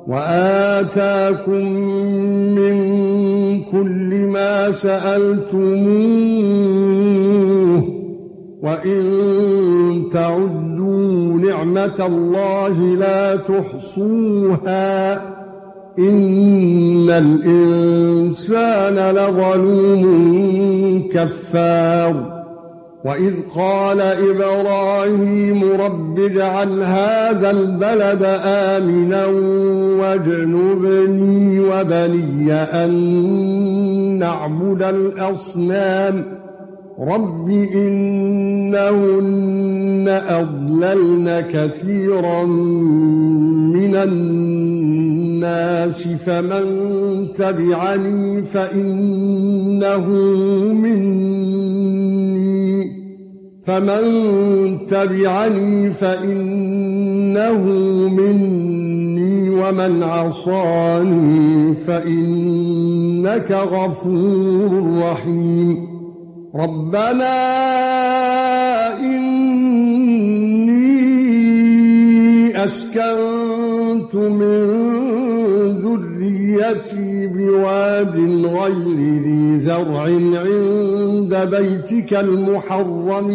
وآتاكم من كل ما سألتموه وإن تعدوا نعمة الله لا تحصوها إن الإنسان لظلوم كفار وإذ قال إبراهيم رب اجعل هذا البلد آمنا واجنبني وبني أن نعبد الأصنام رب إنهن أضللن كثيرا من الناس فمن تبعني فإنه مني ومن عصاني فإنك غفور رحيم ربنا إني أسكنت من ذريتي بواد غير ذي زرع عند بيتك المحرم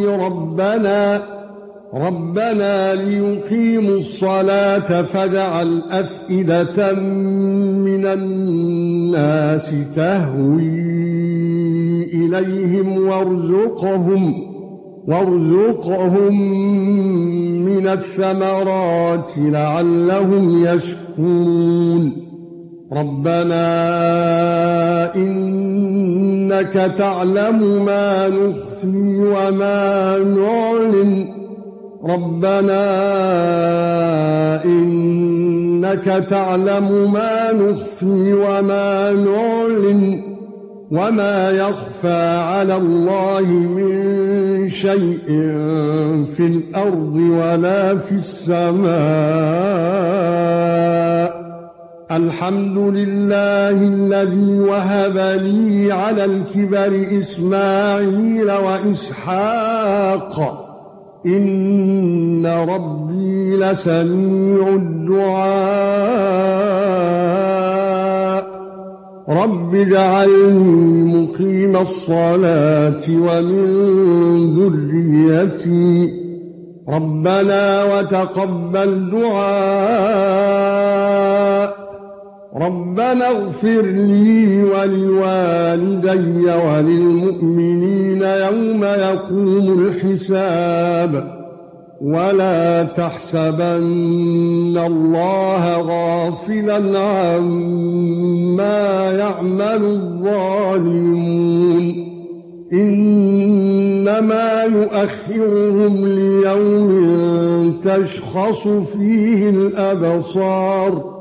ربنا ليقيموا الصلاة فاجعل أفئدة من الناس تهوي إليهم وارزقهم من الثمرات لعلهم يشكرون ربنا إنك تعلم ما نخفي وما نعلن ربنا إنك تعلم ما نخفي وما نعلن وما يخفى على الله من شيء في الأرض ولا في السماء الحمد لله الذي وهب لي على الكبر إسماعيل وإسحاق إن ربي لسميع الدعاء رب اجعلني مقيم الصلاة ومن ذريتي ربنا وتقبل دعاء ربنا اغفر لي ولوالدي وللمؤمنين يوم يقوم الحساب ولا تحسبن الله غافلا عما يعمل الظالمون إنما يؤخرهم ليوم تشخص فيه الأبصار